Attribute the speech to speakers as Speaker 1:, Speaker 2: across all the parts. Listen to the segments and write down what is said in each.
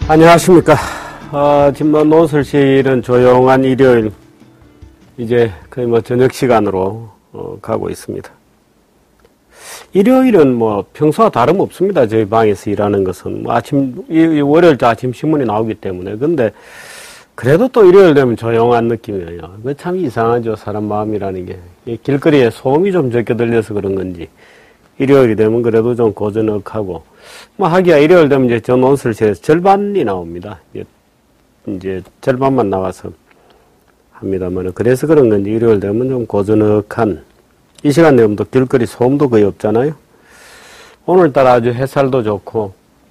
Speaker 1: 안녕하십니까. 지금 논설실은 조용한 일요일, 이제 거의 저녁 시간으로 가고 있습니다. 일요일은 평소와 다름없습니다. 저희 방에서 일하는 것은. 월요일 아침 신문이 나오기 때문에. 근데 그래도 또 일요일 되면 조용한 느낌이에요. 그 참 이상하죠. 사람 마음이라는 게. 길거리에 소음이 좀 적게 들려서 그런 건지. 일요일이 되면 그래도 좀 고즈넉하고. 하기야 일요일 되면 이제 저 논설실에서 절반이 나옵니다. 이제 절반만 나와서 합니다만. 그래서 그런 건지 일요일 되면 좀 고즈넉한, 이 시간 되면 또 길거리 소음도 거의 없잖아요. 오늘따라 아주 햇살도 좋고,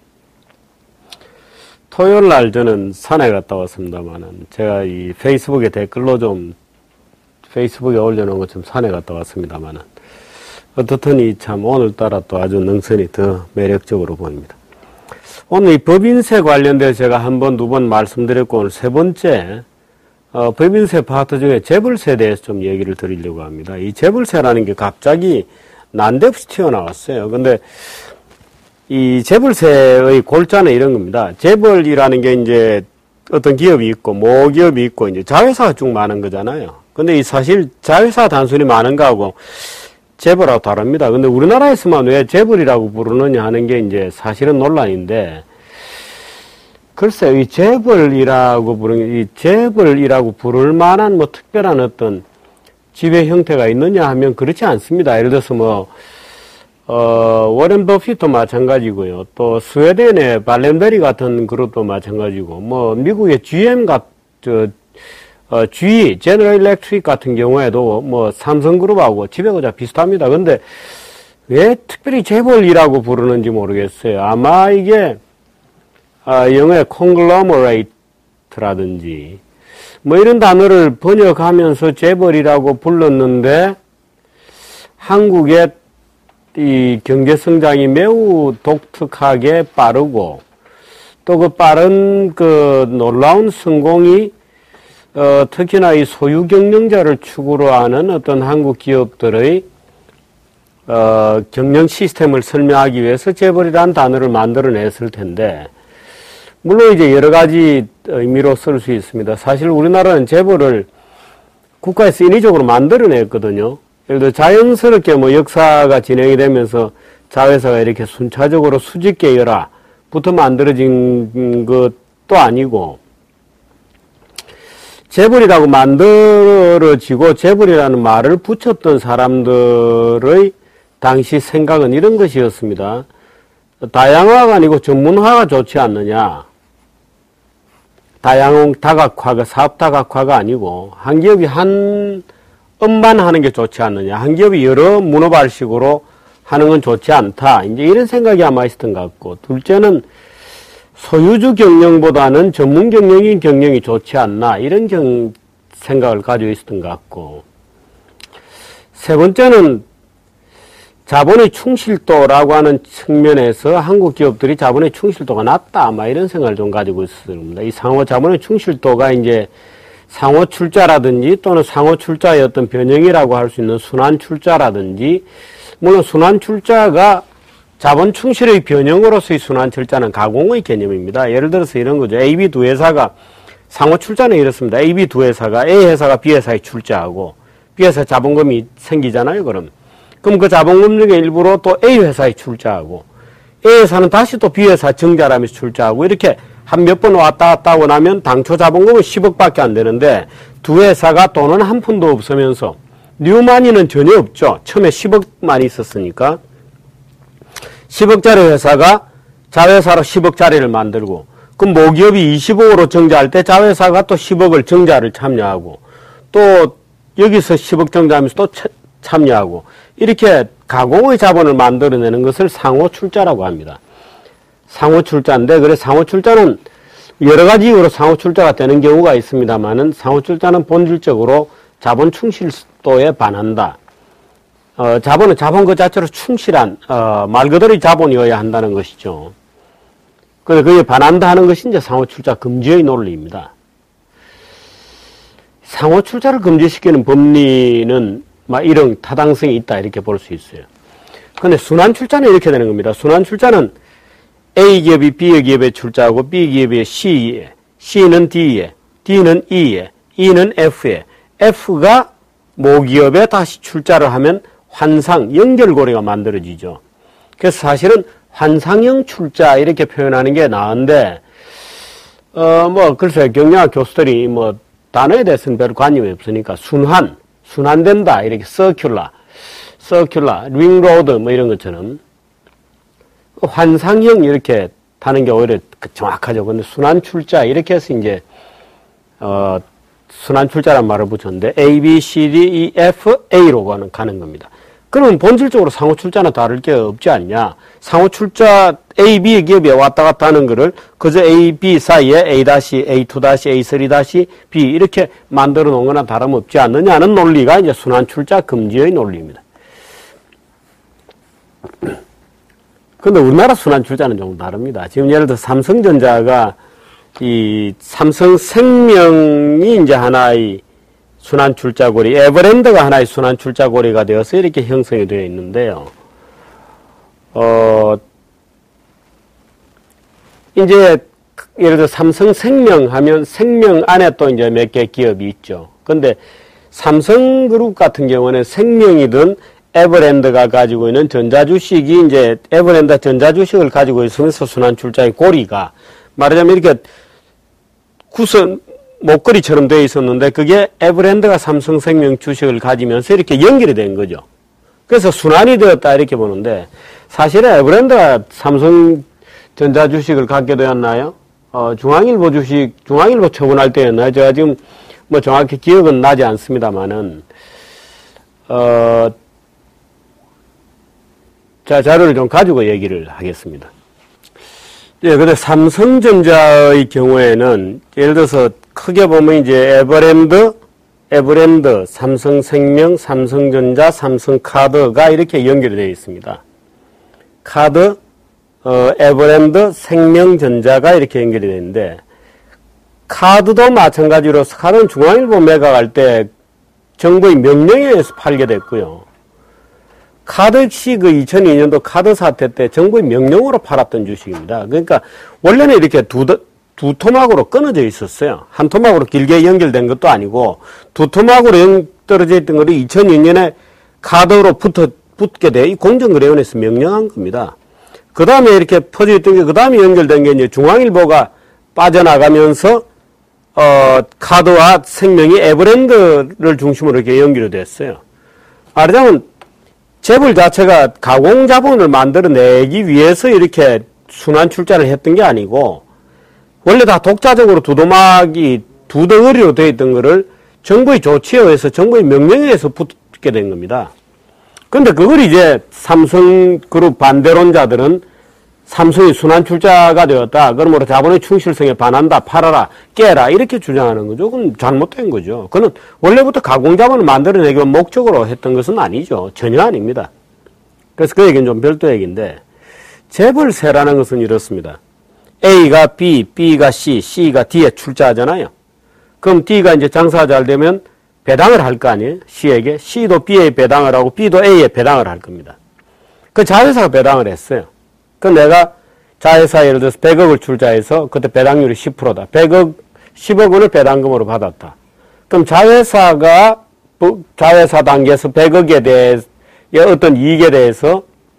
Speaker 1: 토요일 날 저는 산에 갔다 왔습니다만은, 제가 이 페이스북에 댓글로 페이스북에 올려놓은 것처럼 산에 갔다 왔습니다만은, 어떻더니 참 오늘따라 또 아주 능선이 더 매력적으로 보입니다. 오늘 이 법인세 관련돼서 제가 한 번, 두 번 말씀드렸고, 오늘 세 번째, 법인세 파트 중에 재벌세에 대해서 좀 얘기를 드리려고 합니다. 이 재벌세라는 게 갑자기 난데없이 튀어나왔어요. 근데 이 재벌세의 골자는 이런 겁니다. 재벌이라는 게 이제 어떤 기업이 있고, 모기업이 있고, 이제 자회사가 쭉 많은 거잖아요. 근데 이 사실 자회사 단순히 많은 거하고 재벌하고 다릅니다. 근데 우리나라에서만 왜 재벌이라고 부르느냐 하는 게 이제 사실은 논란인데, 글쎄요, 이 재벌이라고 부를 만한 특별한 어떤 지배 형태가 있느냐 하면 그렇지 않습니다. 예를 들어서 워렌 버핏도 마찬가지고요. 또 스웨덴의 발렌베리 같은 그룹도 마찬가지고, 미국의 GE, 제너럴 일렉트릭 같은 경우에도 삼성그룹하고 지배구조가 비슷합니다. 근데 왜 특별히 재벌이라고 부르는지 모르겠어요. 아마 이게 영어의 conglomerate라든지 이런 단어를 번역하면서 재벌이라고 불렀는데, 한국의 이 경제 성장이 매우 독특하게 빠르고, 또 그 빠른 놀라운 성공이 특히나 이 소유 경영자를 축으로 하는 어떤 한국 기업들의 경영 시스템을 설명하기 위해서 재벌이라는 단어를 만들어냈을 텐데, 물론 이제 여러 가지 의미로 쓸 수 있습니다. 사실 우리나라는 재벌을 국가에서 인위적으로 만들어냈거든요. 예를 들어 자연스럽게 역사가 진행이 되면서 자회사가 이렇게 순차적으로 수직 계열화부터 만들어진 것도 아니고, 재벌이라고 만들어지고 재벌이라는 말을 붙였던 사람들의 당시 생각은 이런 것이었습니다. 다양화가 아니고 전문화가 좋지 않느냐. 다각화가, 사업 다각화가 아니고, 한 기업이 한 업만 하는 게 좋지 않느냐. 한 기업이 여러 문어발식으로 하는 건 좋지 않다. 이제 이런 생각이 아마 있었던 것 같고, 둘째는 소유주 경영보다는 전문 경영이 좋지 않나. 이런 생각을 가지고 있었던 것 같고, 세 번째는 자본의 충실도라고 하는 측면에서 한국 기업들이 자본의 충실도가 낮다. 이런 생각을 좀 가지고 있습니다. 이 자본의 충실도가 이제 상호 출자라든지 또는 상호 출자의 어떤 변형이라고 할 수 있는 순환 출자라든지, 물론 순환 출자가 자본 충실의 변형으로서의 순환 출자는 가공의 개념입니다. 예를 들어서 이런 거죠. AB 두 회사가 상호 출자는 이렇습니다. AB 두 회사가 A 회사가 B 회사에 출자하고 B 회사 자본금이 생기잖아요. 그럼 그 자본금 중에 일부로 또 A 회사에 출자하고, A 회사는 다시 또 B 회사 정자라면서 출자하고, 이렇게 한 몇 번 왔다 갔다 하고 나면 당초 자본금은 10억밖에 안 되는데, 두 회사가 돈은 한 푼도 없으면서 뉴마니는 전혀 없죠. 처음에 10억만 있었으니까 10억짜리 회사가 자회사로 10억짜리를 만들고, 그럼 모기업이 20억으로 정자할 때 자회사가 또 10억을 정자를 참여하고, 또 여기서 10억 정자하면서 또 참여하고, 이렇게 가공의 자본을 만들어내는 것을 상호출자라고 합니다. 상호출자인데, 그래서 상호출자는 여러 가지 이유로 상호출자가 되는 경우가 있습니다만은, 상호출자는 본질적으로 자본 충실도에 반한다. 자본은 자본 그 자체로 충실한, 말 그대로 자본이어야 한다는 것이죠. 그래서 그에 반한다 하는 것이 이제 상호출자 금지의 논리입니다. 상호출자를 금지시키는 법리는 이런 타당성이 있다, 이렇게 볼 수 있어요. 근데 순환출자는 이렇게 되는 겁니다. 순환출자는 A기업이 B기업에 출자하고 B기업이 C에, C는 D에, D는 E에, E는 F에, F가 모기업에 다시 출자를 하면 환상, 연결고리가 만들어지죠. 그래서 사실은 환상형 출자 이렇게 표현하는 게 나은데 글쎄 경영학 교수들이 단어에 대해서는 별 관심이 없으니까 순환된다 이렇게 서큘라, 링로드 이런 것처럼 환상형 이렇게 하는 게 오히려 정확하죠. 근데 순환 출자 이렇게 해서 이제 순환 출자란 말을 붙였는데 A, B, C, D, E, F, A로 가는 겁니다. 그러면 본질적으로 상호 출자나 다를 게 없지 않냐. 상호 출자 A, B 기업에 왔다 갔다 하는 거를 그저 A, B 사이에 A-, A2-, A3-, B 이렇게 만들어 놓은 거나 다름없지 않느냐는 논리가 이제 순환 출자 금지의 논리입니다. 근데 우리나라 순환 출자는 좀 다릅니다. 지금 예를 들어 삼성전자가 이 삼성생명이 이제 하나의 순환 출자고리, 에버랜드가 하나의 순환 출자고리가 되어서 이렇게 형성이 되어 있는데요. 이제 예를 들어 삼성생명 하면 생명 안에 또 이제 몇 개 기업이 있죠. 근데 삼성그룹 같은 경우는 생명이든 에버랜드가 가지고 있는 전자주식이 이제 에버랜드 전자주식을 가지고 있으면서 순환 출자의 고리가 말하자면 이렇게 목걸이처럼 되어 있었는데 그게 에버랜드가 삼성생명 주식을 가지면서 이렇게 연결이 된 거죠. 그래서 순환이 되었다 이렇게 보는데 사실은 에버랜드가 삼성전자 주식을 갖게 되었나요? 중앙일보 처분할 때였나요? 제가 지금 정확히 기억은 나지 않습니다만은 자료를 좀 가지고 얘기를 하겠습니다. 예, 근데 삼성전자의 경우에는 예를 들어서 크게 보면 이제 에버랜드, 삼성생명, 삼성전자, 삼성카드가 이렇게 연결이 되어 있습니다. 카드, 에버랜드, 생명전자가 이렇게 연결이 되는데 카드도 마찬가지로 카드는 중앙일보 매각할 때 정부의 명령에 의해서 팔게 됐고요. 카드 역시 그 2002년도 카드 사태 때 정부의 명령으로 팔았던 주식입니다. 그러니까 원래는 이렇게 두 토막으로 끊어져 있었어요. 한 토막으로 길게 연결된 것도 아니고 두 토막으로 떨어져 있던 것이 2002년에 카드로 붙게 돼 이 공정거래위원회에서 명령한 겁니다. 그 다음에 이렇게 퍼져 있던 게 그 다음에 연결된 게 이제 중앙일보가 빠져나가면서 카드와 생명이 에버랜드를 중심으로 이렇게 연결이 됐어요. 말하자면 재벌 자체가 가공자본을 만들어내기 위해서 이렇게 순환 출자를 했던 게 아니고 원래 다 독자적으로 두 덩어리로 되어 있던 거를 정부의 조치에 의해서 정부의 명령에 의해서 붙게 된 겁니다. 근데 그걸 이제 삼성그룹 반대론자들은 삼성이 순환 출자가 되었다. 그러므로 자본의 충실성에 반한다. 팔아라. 깨라. 이렇게 주장하는 거죠. 그건 잘못된 거죠. 그는 원래부터 가공자본을 만들어내기 목적으로 했던 것은 아니죠. 전혀 아닙니다. 그래서 그 얘기는 좀 별도 얘기인데 재벌세라는 것은 이렇습니다. A가 B, B가 C, C가 D에 출자하잖아요. 그럼 D가 이제 장사가 잘 되면 배당을 할 거 아니에요? C에게. C도 B에 배당을 하고 B도 A에 배당을 할 겁니다. 그 자회사가 배당을 했어요. 그 내가 자회사 예를 들어서 100억을 출자해서 그때 배당률이 10%다. 10억 원을 배당금으로 받았다. 그럼 자회사 단계에서 100억에 대해 어떤 이익에 대해서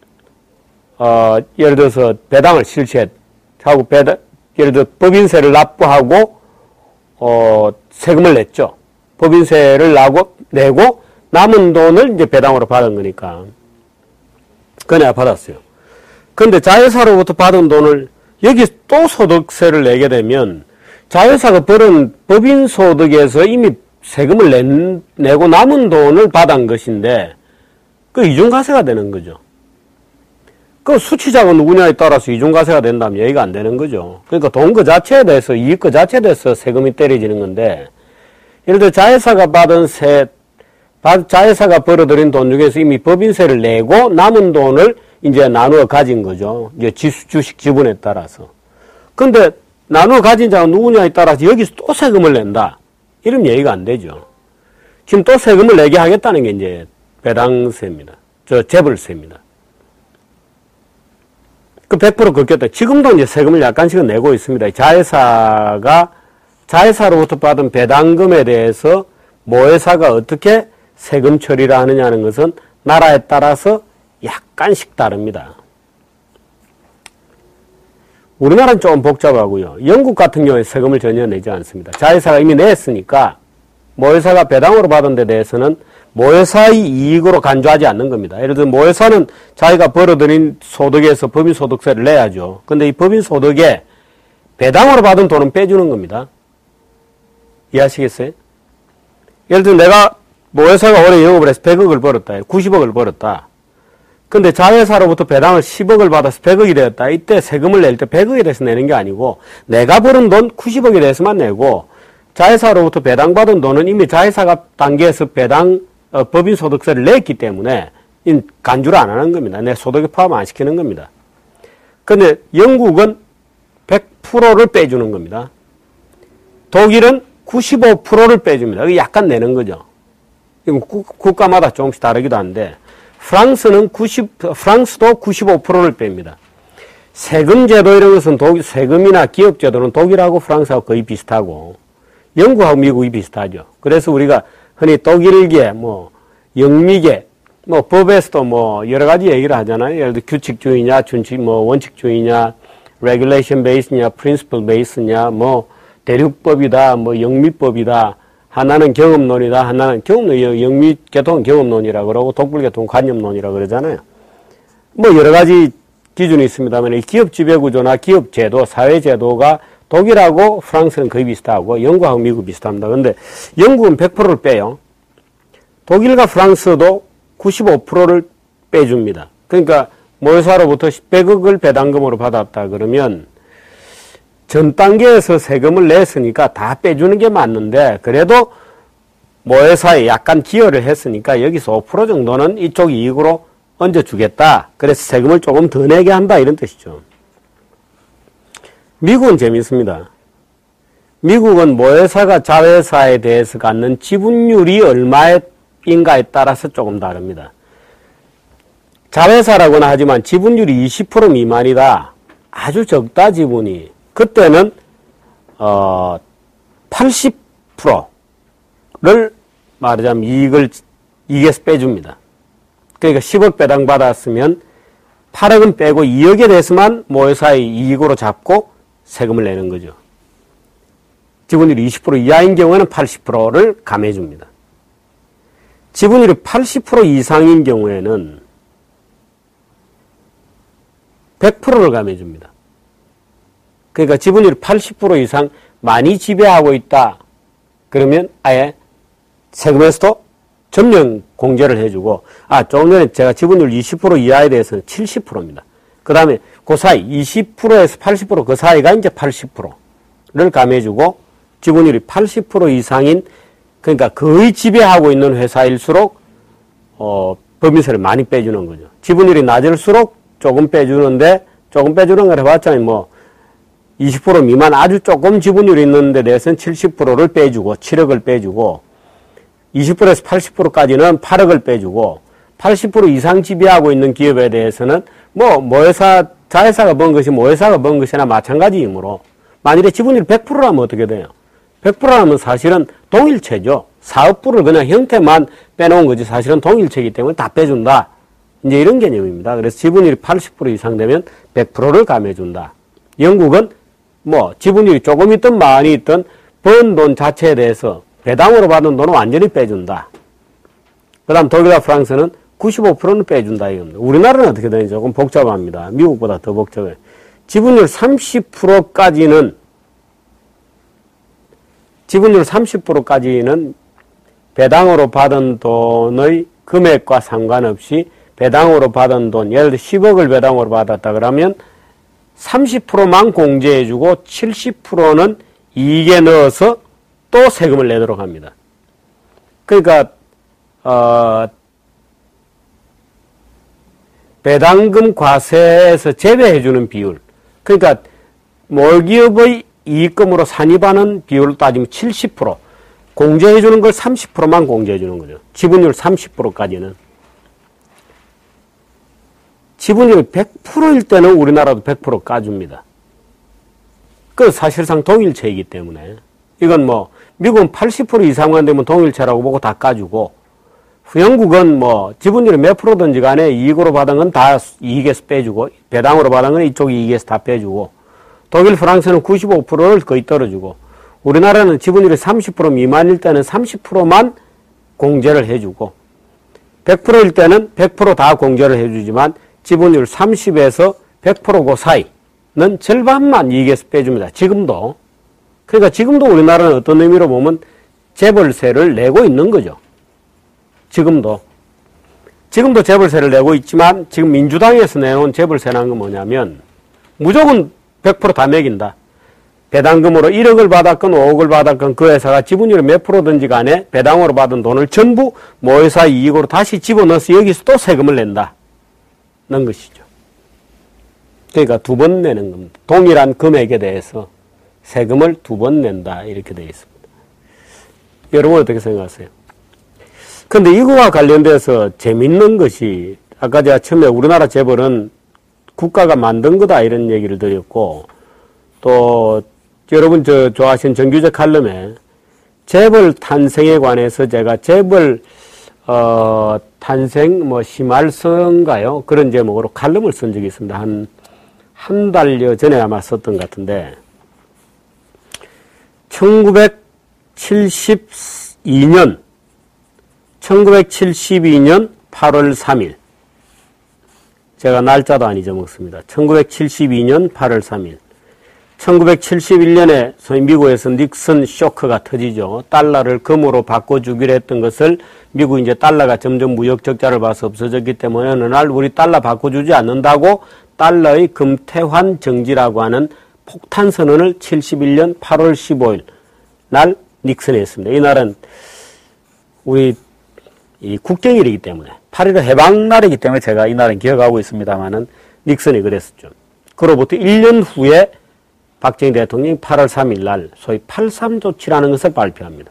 Speaker 1: 예를 들어서 배당을 실시하고 예를 들어 법인세를 납부하고 세금을 냈죠. 법인세를 내고 남은 돈을 이제 배당으로 받은 거니까 그거 내가 받았어요. 근데 자회사로부터 받은 돈을 여기 또 소득세를 내게 되면 자회사가 벌은 법인소득에서 이미 세금을 내고 남은 돈을 받은 것인데 그 이중과세가 되는 거죠. 그 수취자가 누구냐에 따라서 이중과세가 된다면 얘기가 안 되는 거죠. 그러니까 돈 그 자체에 대해서 이익 그 자체에 대해서 세금이 때려지는 건데 예를 들어 자회사가 자회사가 벌어들인 돈 중에서 이미 법인세를 내고 남은 돈을 이제 나누어 가진 거죠. 이제 주식 지분에 따라서. 근데 나누어 가진 자가 누구냐에 따라서 여기서 또 세금을 낸다. 이러면 얘기가 안 되죠. 지금 또 세금을 내게 하겠다는 게 이제 배당세입니다. 재벌세입니다. 그 100% 걷겠다. 지금도 이제 세금을 약간씩은 내고 있습니다. 자회사로부터 받은 배당금에 대해서 모회사가 어떻게 세금 처리를 하느냐는 것은 나라에 따라서 약간씩 다릅니다. 우리나라는 조금 복잡하고요. 영국 같은 경우에 세금을 전혀 내지 않습니다. 자회사가 이미 냈으니까 모회사가 배당으로 받은 데 대해서는 모회사의 이익으로 간주하지 않는 겁니다. 예를 들어 모회사는 자기가 벌어들인 소득에서 법인소득세를 내야죠. 근데 이 법인소득에 배당으로 받은 돈은 빼주는 겁니다. 이해하시겠어요? 예를 들어 내가 모회사가 올해 영업을 해서 100억을 벌었다. 90억을 벌었다. 근데 자회사로부터 배당을 10억을 받아서 100억이 되었다. 이때 세금을 낼 때 100억에 대해서 내는 게 아니고 내가 벌은 돈 90억에 대해서만 내고 자회사로부터 배당받은 돈은 이미 자회사가 단계에서 법인소득세를 냈기 때문에 간주를 안 하는 겁니다. 내 소득에 포함 안 시키는 겁니다. 근데 영국은 100%를 빼주는 겁니다. 독일은 95%를 빼줍니다. 약간 내는 거죠. 이건 국가마다 조금씩 다르기도 한데 프랑스도 95%를 뺍니다. 세금 제도 이런 것은 세금이나 기업 제도는 독일하고 프랑스하고 거의 비슷하고 영국하고 미국이 비슷하죠. 그래서 우리가 흔히 독일계, 영미계, 법에서도 여러 가지 얘기를 하잖아요. 예를 들어 규칙주의냐, 원칙주의냐, regulation based냐, principle based냐, 대륙법이다, 영미법이다, 하나는 경험론이다, 하나는 영미계통은 경험론이라고 그러고 독불계통은 관념론이라고 그러잖아요. 여러 가지 기준이 있습니다만, 기업 지배구조나 기업 제도, 사회제도가 독일하고 프랑스는 거의 비슷하고, 영국하고 미국 비슷합니다. 근데 영국은 100%를 빼요. 독일과 프랑스도 95%를 빼줍니다. 그러니까, 모회사로부터 100억을 배당금으로 받았다 그러면, 전 단계에서 세금을 냈으니까 다 빼주는 게 맞는데 그래도 모회사에 약간 기여를 했으니까 여기서 5% 정도는 이쪽 이익으로 얹어주겠다. 그래서 세금을 조금 더 내게 한다 이런 뜻이죠. 미국은 재밌습니다. 미국은 모회사가 자회사에 대해서 갖는 지분율이 얼마인가에 따라서 조금 다릅니다. 자회사라고는 하지만 지분율이 20% 미만이다. 아주 적다 지분이. 그때는 80%를 말하자면 이익에서 빼줍니다. 그러니까 10억 배당 받았으면 8억은 빼고 2억에 대해서만 모회사의 이익으로 잡고 세금을 내는 거죠. 지분율이 20% 이하인 경우에는 80%를 감해줍니다. 지분율이 80% 이상인 경우에는 100%를 감해줍니다. 그러니까 지분율이 80% 이상 많이 지배하고 있다. 그러면 아예 세금에서도 전면 공제를 해주고, 조금 전에 제가 지분율 20% 이하에 대해서는 70%입니다. 그 다음에 그 사이 20%에서 80% 그 사이가 이제 80%를 감해주고, 지분율이 80% 이상인, 그러니까 거의 지배하고 있는 회사일수록 법인세를 많이 빼주는 거죠. 지분율이 낮을수록 조금 빼주는데, 조금 빼주는 걸 해봤자니 20% 미만 아주 조금 지분율이 있는 데 대해서는 70%를 빼주고 7억을 빼주고 20%에서 80%까지는 8억을 빼주고 80% 이상 지배하고 있는 기업에 대해서는 자회사가 번 것이 모회사가 번 것이나 마찬가지이므로 만일에 지분율 100%라면 어떻게 돼요? 100%라면 사실은 동일체죠. 사업부를 그냥 형태만 빼놓은 거지 사실은 동일체이기 때문에 다 빼준다. 이제 이런 개념입니다. 그래서 지분율이 80% 이상 되면 100%를 감해준다. 영국은 지분율이 조금 있든 많이 있든 번 돈 자체에 대해서 배당으로 받은 돈은 완전히 빼준다. 그 다음 독일과 프랑스는 95%는 빼준다 이겁니다. 우리나라는 어떻게 되는지 조금 복잡합니다. 미국보다 더 복잡해요. 지분율 30%까지는 배당으로 받은 돈의 금액과 상관없이 배당으로 받은 돈, 예를 들어 10억을 배당으로 받았다 그러면 30%만 공제해주고 70%는 이익에 넣어서 또 세금을 내도록 합니다. 그러니까 배당금 과세에서 제외해주는 비율, 그러니까 몰기업의 이익금으로 산입하는 비율을 따지면 70%, 공제해주는 걸 30%만 공제해주는 거죠. 지분율 30%까지는. 지분율이 100%일 때는 우리나라도 100% 까줍니다. 그 사실상 동일체이기 때문에 이건 뭐 미국은 80% 이상만 되면 동일체라고 보고 다 까주고 영국은 뭐 지분율이 몇 프로든지 간에 이익으로 받은 건 다 이익에서 빼주고 배당으로 받은 건 이쪽 이익에서 다 빼주고 독일, 프랑스는 95%를 거의 떨어주고 우리나라는 지분율이 30% 미만일 때는 30%만 공제를 해주고 100%일 때는 100% 다 공제를 해주지만 지분율 30에서 100% 그 사이는 절반만 이익에서 빼줍니다. 지금도. 그러니까 지금도 우리나라는 어떤 의미로 보면 재벌세를 내고 있는 거죠. 지금도 재벌세를 내고 있지만 지금 민주당에서 내놓은 재벌세라는 건 뭐냐면 무조건 100% 다 매긴다. 배당금으로 1억을 받았건 5억을 받았건 그 회사가 지분율이 몇 프로든지 간에 배당으로 받은 돈을 전부 모회사 이익으로 다시 집어넣어서 여기서 또 세금을 낸다는 것이죠. 그러니까 두 번 내는 겁니다. 동일한 금액에 대해서 세금을 두 번 낸다 이렇게 되어 있습니다. 여러분 어떻게 생각하세요? 근데 이거와 관련돼서 재밌는 것이 아까 제가 처음에 우리나라 재벌은 국가가 만든 거다 이런 얘기를 드렸고 또 여러분 좋아하시는 정규재 칼럼에 재벌 탄생에 관해서 제가 재벌 탄생 뭐 심할서인가요? 그런 제목으로 칼럼을 쓴 적이 있습니다. 한 달여 전에 아마 썼던 것 같은데 1972년 8월 3일 제가 날짜도 안 잊어먹습니다. 1972년 8월 3일 1971년에 소위 미국에서 닉슨 쇼크가 터지죠. 달러를 금으로 바꿔주기로 했던 것을 미국이 이제 달러가 점점 무역 적자를 봐서 없어졌기 때문에 어느 날 우리 달러 바꿔주지 않는다고 달러의 금태환 정지라고 하는 폭탄 선언을 71년 8월 15일 날 닉슨이 했습니다. 이날은 우리 이 국경일이기 때문에 8.15 해방날이기 때문에 제가 이날은 기억하고 있습니다만은 닉슨이 그랬었죠. 그로부터 1년 후에 박정희 대통령이 8월 3일 날 소위 8.3 조치라는 것을 발표합니다.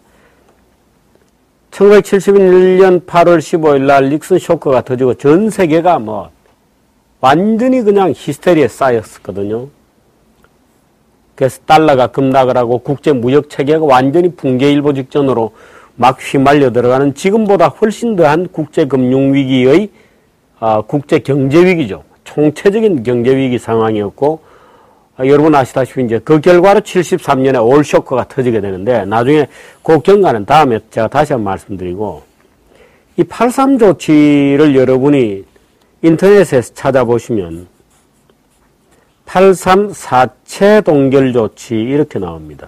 Speaker 1: 1971년 8월 15일 날 닉슨 쇼크가 터지고 전 세계가 뭐 완전히 그냥 히스테리에 쌓였었거든요. 그래서 달러가 급락을 하고 국제 무역 체계가 완전히 붕괴일보 직전으로 막 휘말려 들어가는 지금보다 훨씬 더한 국제 금융 위기의 국제 경제 위기죠. 총체적인 경제 위기 상황이었고 여러분 아시다시피 이제 그 결과로 73년에 올 쇼크가 터지게 되는데 나중에 그 경과는 다음에 제가 다시 한번 말씀드리고 이 8.3 조치를 여러분이 인터넷에서 찾아보시면 8.3 사채 동결 조치 이렇게 나옵니다.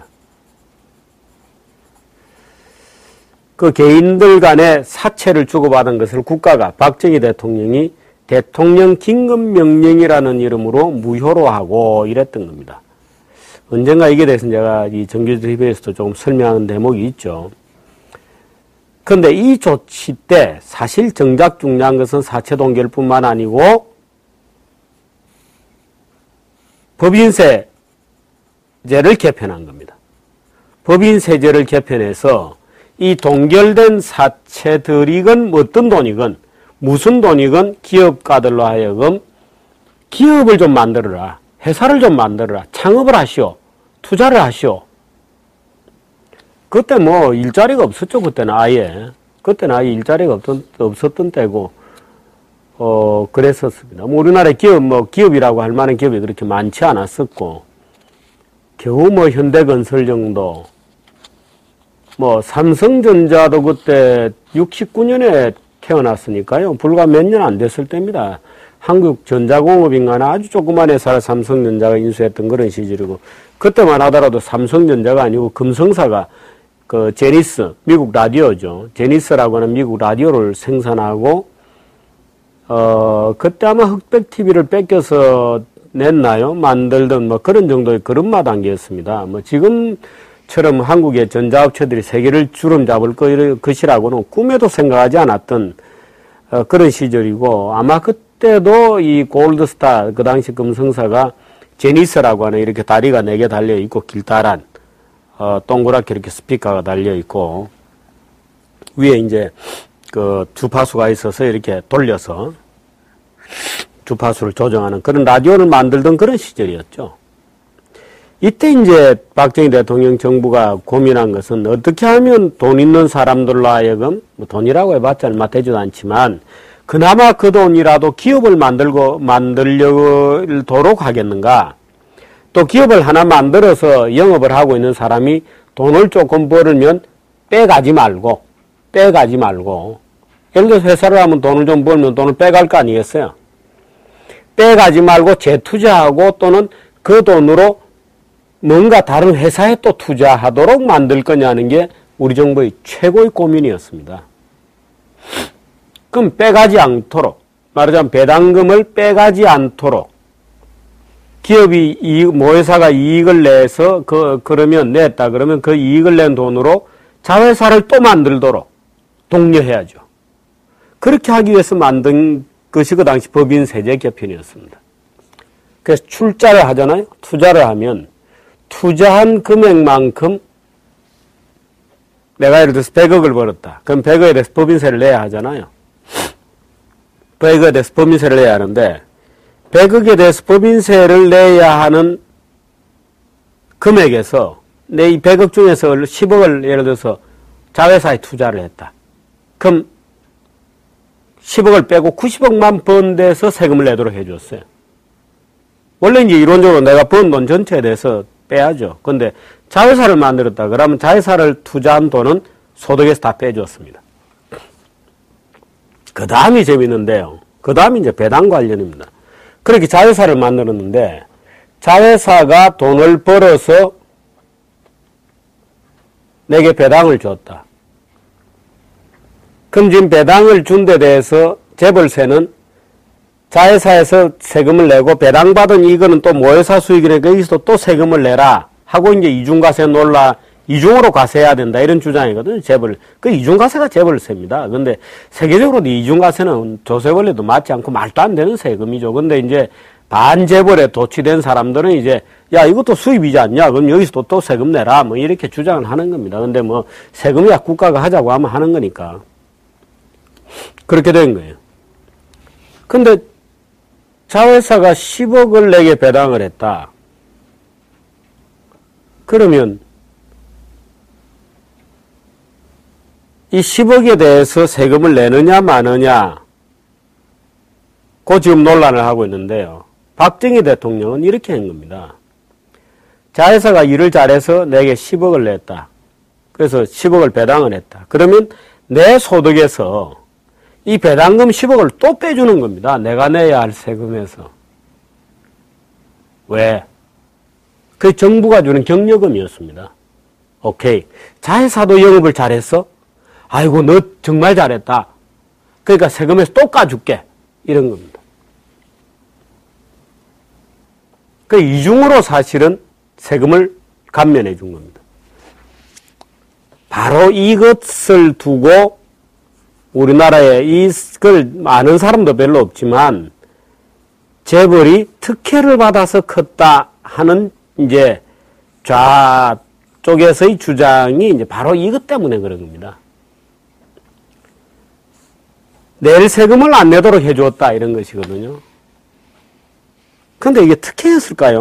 Speaker 1: 그 개인들 간에 사채를 주고받은 것을 국가가 박정희 대통령이 대통령 긴급명령이라는 이름으로 무효로 하고 이랬던 겁니다. 언젠가 이게 대해서 제가 이 정규재 TV에서도 조금 설명하는 대목이 있죠. 그런데 이 조치 때 사실 정작 중요한 것은 사채 동결뿐만 아니고 법인세제를 개편한 겁니다. 법인세제를 개편해서 이 동결된 사채들이건 어떤 돈이건 무슨 돈이건 기업가들로 하여금 기업을 좀 만들어라. 회사를 좀 만들어라. 창업을 하시오. 투자를 하시오. 그때 뭐 일자리가 없었죠. 그때는 아예. 그때는 아예 일자리가 없었던 때고 그랬었습니다. 뭐 우리나라의 기업이라고 할 만한 기업이 그렇게 많지 않았었고 겨우 뭐 현대건설 정도 뭐 삼성전자도 그때 69년에 태어났으니까요. 불과 몇 년 안 됐을 때입니다. 한국전자공업인가나 아주 조그만 회사를 삼성전자가 인수했던 그런 시절이고 그때만 하더라도 삼성전자가 아니고 금성사가 그 제니스, 미국 라디오죠. 제니스라고 하는 미국 라디오를 생산하고 그때 아마 흑백 TV를 뺏겨서 냈나요? 만들던 뭐 그런 정도의 걸음마 단계였습니다. 뭐 지금처럼 한국의 전자업체들이 세계를 주름잡을 것이라고는 꿈에도 생각하지 않았던 그런 시절이고 아마 그때도 이 골드스타 그 당시 금성사가 제니스라고 하는 이렇게 다리가 4개 달려 있고 길다란 동그랗게 이렇게 스피커가 달려 있고 위에 이제 그 주파수가 있어서 이렇게 돌려서 주파수를 조정하는 그런 라디오를 만들던 그런 시절이었죠. 이때 이제 박정희 대통령 정부가 고민한 것은 어떻게 하면 돈 있는 사람들로 하여금, 뭐 돈이라고 해봤자 얼마 되지도 않지만, 그나마 그 돈이라도 기업을 만들도록 하겠는가. 또 기업을 하나 만들어서 영업을 하고 있는 사람이 돈을 조금 벌면 빼가지 말고, 예를 들어서 회사를 하면 돈을 좀 벌면 돈을 빼갈 거 아니겠어요? 빼가지 말고 재투자하고 또는 그 돈으로 뭔가 다른 회사에 또 투자하도록 만들 거냐는 게 우리 정부의 최고의 고민이었습니다. 그럼 빼가지 않도록, 말하자면 배당금을 빼가지 않도록 기업이 모 회사가 이익을 내서 그러면 그 이익을 낸 돈으로 자회사를 또 만들도록 독려해야죠. 그렇게 하기 위해서 만든 것이 그 당시 법인세제 개편이었습니다. 그래서 출자를 하잖아요. 투자를 하면 투자한 금액만큼 내가 예를 들어서 100억을 벌었다. 그럼 100억에 대해서 법인세를 내야 하잖아요. 100억에 대해서 법인세를 내야 하는데 100억에 대해서 법인세를 내야 하는 금액에서 내 이 100억 중에서 10억을 예를 들어서 자회사에 투자를 했다. 그럼 10억을 빼고 90억만 번 데서 세금을 내도록 해줬어요. 원래 이제 이론적으로 내가 번 돈 전체에 대해서 빼야죠. 근데 자회사를 만들었다. 그러면 자회사를 투자한 돈은 소득에서 다 빼줬습니다. 그 다음이 재밌는데요. 그 다음이 이제 배당 관련입니다. 그렇게 자회사를 만들었는데 자회사가 돈을 벌어서 내게 배당을 줬다. 그럼 지금 배당을 준 데 대해서 재벌세는 자회사에서 세금을 내고 배당받은 이거는 또 모회사 수익이니까 여기서 또 세금을 내라 하고 이제 이중과세 이중으로 과세해야 된다 이런 주장이거든요. 재벌. 그 이중과세가 재벌세입니다. 근데 세계적으로도 이중과세는 조세 원리도 맞지 않고 말도 안 되는 세금이죠. 근데 이제 반재벌에 도취된 사람들은 이제 야 이것도 수입이지 않냐? 그럼 여기서도 또 세금 내라 뭐 이렇게 주장을 하는 겁니다. 근데 뭐 세금이야 국가가 하자고 하면 하는 거니까 그렇게 된 거예요. 근데 자회사가 10억을 내게 배당을 했다. 그러면 이 10억에 대해서 세금을 내느냐 마느냐 그 지금 논란을 하고 있는데요. 박정희 대통령은 이렇게 한 겁니다. 자회사가 일을 잘해서 내게 10억을 냈다. 그래서 10억을 배당을 했다. 그러면 내 소득에서 이 배당금 10억을 또 빼주는 겁니다. 내가 내야 할 세금에서. 왜? 그게 정부가 주는 경력금이었습니다. 오케이. 자회사도 영업을 잘했어? 아이고, 너 정말 잘했다. 그러니까 세금에서 또 까줄게. 이런 겁니다. 그 이중으로 사실은 세금을 감면해 준 겁니다. 바로 이것을 두고 우리나라에 이걸 아는 사람도 별로 없지만 재벌이 특혜를 받아서 컸다 하는 이제 좌쪽에서의 주장이 이제 바로 이것 때문에 그런 겁니다. 낼 세금을 안 내도록 해주었다 이런 것이거든요. 근데 이게 특혜였을까요?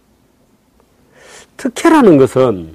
Speaker 1: 특혜라는 것은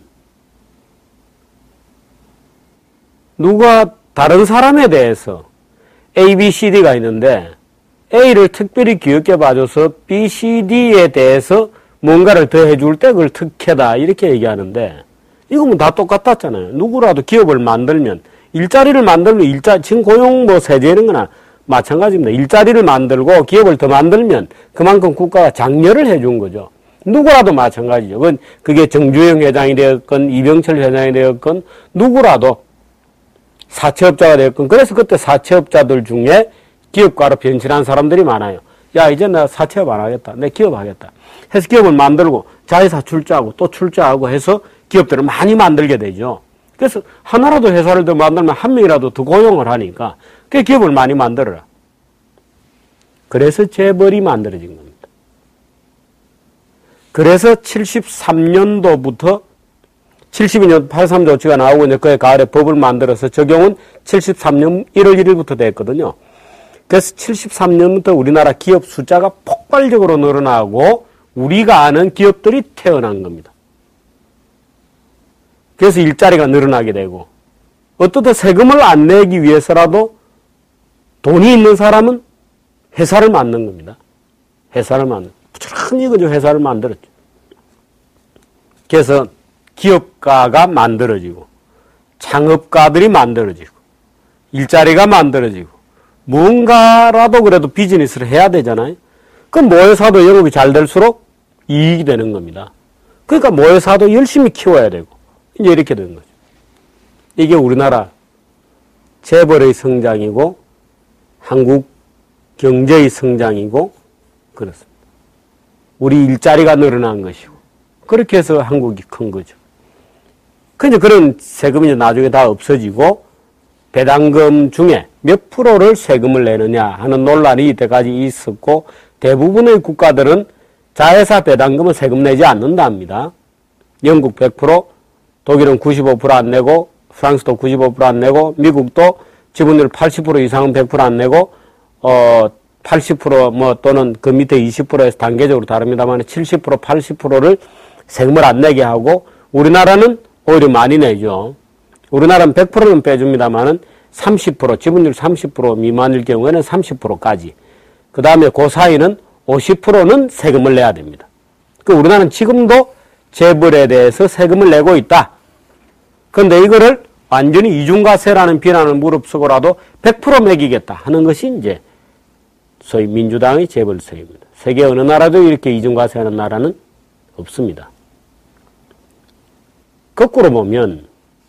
Speaker 1: 누가 다른 사람에 대해서 A, B, C, D가 있는데 A를 특별히 귀엽게 봐줘서 B, C, D에 대해서 뭔가를 더 해줄 때 그걸 특혜다 이렇게 얘기하는데 이거면 다 똑같았잖아요. 누구라도 기업을 만들면 일자리를 만들면 지금 고용 세제 이런 거나 마찬가지입니다. 일자리를 만들고 기업을 더 만들면 그만큼 국가가 장려를 해준 거죠. 누구라도 마찬가지죠. 그게 정주영 회장이 되었건 이병철 회장이 되었건 누구라도 사채업자가 되었건 그래서 그때 사채업자들 중에 기업가로 변신한 사람들이 많아요. 야 이제 나 사채업 안 하겠다. 내 기업 하겠다. 해서 기업을 만들고 자회사 출자하고 또 출자하고 해서 기업들을 많이 만들게 되죠. 그래서 하나라도 회사를 더 만들면 한 명이라도 더 고용을 하니까 그 기업을 많이 만들어라. 그래서 재벌이 만들어진 겁니다. 그래서 73년도부터 72년 83 조치가 나오고 이제 그해 가을에 법을 만들어서 적용은 73년 1월 1일부터 됐거든요. 그래서 73년부터 우리나라 기업 숫자가 폭발적으로 늘어나고 우리가 아는 기업들이 태어난 겁니다. 그래서 일자리가 늘어나게 되고 어떻든 세금을 안 내기 위해서라도 돈이 있는 사람은 회사를 만든 겁니다. 회사를 부지런히 그저 회사를 만들었죠. 그래서 기업가가 만들어지고 창업가들이 만들어지고 일자리가 만들어지고 뭔가라도 그래도 비즈니스를 해야 되잖아요. 그럼 모회사도 영업이 잘 될수록 이익이 되는 겁니다. 그러니까 모회사도 열심히 키워야 되고 이제 이렇게 되는 거죠. 이게 우리나라 재벌의 성장이고 한국 경제의 성장이고 그렇습니다. 우리 일자리가 늘어난 것이고 그렇게 해서 한국이 큰 거죠. 근데 그런 세금이 이제 나중에 다 없어지고 배당금 중에 몇 프로를 세금을 내느냐 하는 논란이 이때까지 있었고 대부분의 국가들은 자회사 배당금은 세금 내지 않는다 합니다. 영국 100%, 독일은 95% 안 내고 프랑스도 95% 안 내고 미국도 지분율 80% 이상은 100% 안 내고 80% 뭐 또는 그 밑에 20%에서 단계적으로 다릅니다만 70% 80%를 세금을 안 내게 하고 우리나라는 오히려 많이 내죠. 우리나라는 100%는 빼줍니다만은 30% 지분율 30% 미만일 경우에는 30%까지 그 다음에 그 사이는 50%는 세금을 내야 됩니다. 그 우리나라는 지금도 재벌에 대해서 세금을 내고 있다. 그런데 이거를 완전히 이중과세라는 비난을 무릅쓰고라도 100% 매기겠다 하는 것이 이제 소위 민주당의 재벌세입니다. 세계 어느 나라도 이렇게 이중과세하는 나라는 없습니다. 거꾸로 보면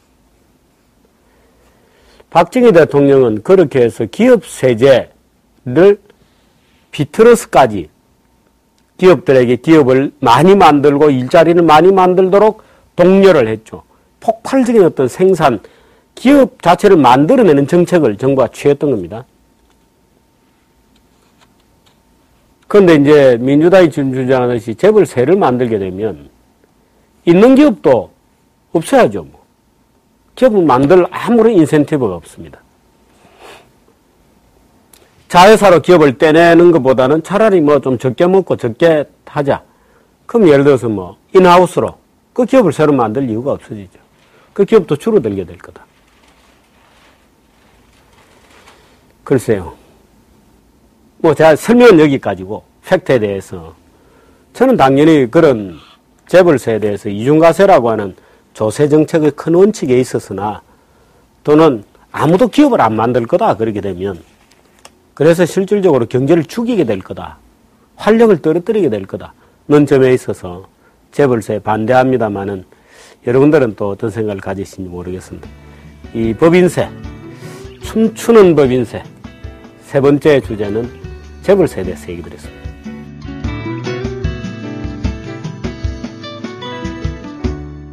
Speaker 1: 박정희 대통령은 그렇게 해서 기업 세제를 비틀어서까지 기업들에게 기업을 많이 만들고 일자리를 많이 만들도록 독려를 했죠. 폭발적인 어떤 생산, 기업 자체를 만들어내는 정책을 정부가 취했던 겁니다. 그런데 이제 민주당이 지금 주장하듯이 재벌세를 만들게 되면 있는 기업도 없어야죠. 뭐. 기업을 만들 아무런 인센티브가 없습니다. 자회사로 기업을 떼내는 것보다는 차라리 뭐 좀 적게 먹고 적게 하자. 그럼 예를 들어서 뭐 인하우스로 그 기업을 새로 만들 이유가 없어지죠. 그 기업도 줄어들게 될 거다. 글쎄요. 뭐 제가 설명은 여기까지고 팩트에 대해서 저는 당연히 그런 재벌세에 대해서 이중과세라고 하는 조세 정책의 큰 원칙에 있었으나 또는 아무도 기업을 안 만들 거다 그렇게 되면 그래서 실질적으로 경제를 죽이게 될 거다. 활력을 떨어뜨리게 될 거다. 는 점에 있어서 재벌세에 반대합니다마는 여러분들은 또 어떤 생각을 가지신지 모르겠습니다. 이 법인세, 춤추는 법인세 세 번째 주제는 재벌세에 대해서 얘기 드렸습니다.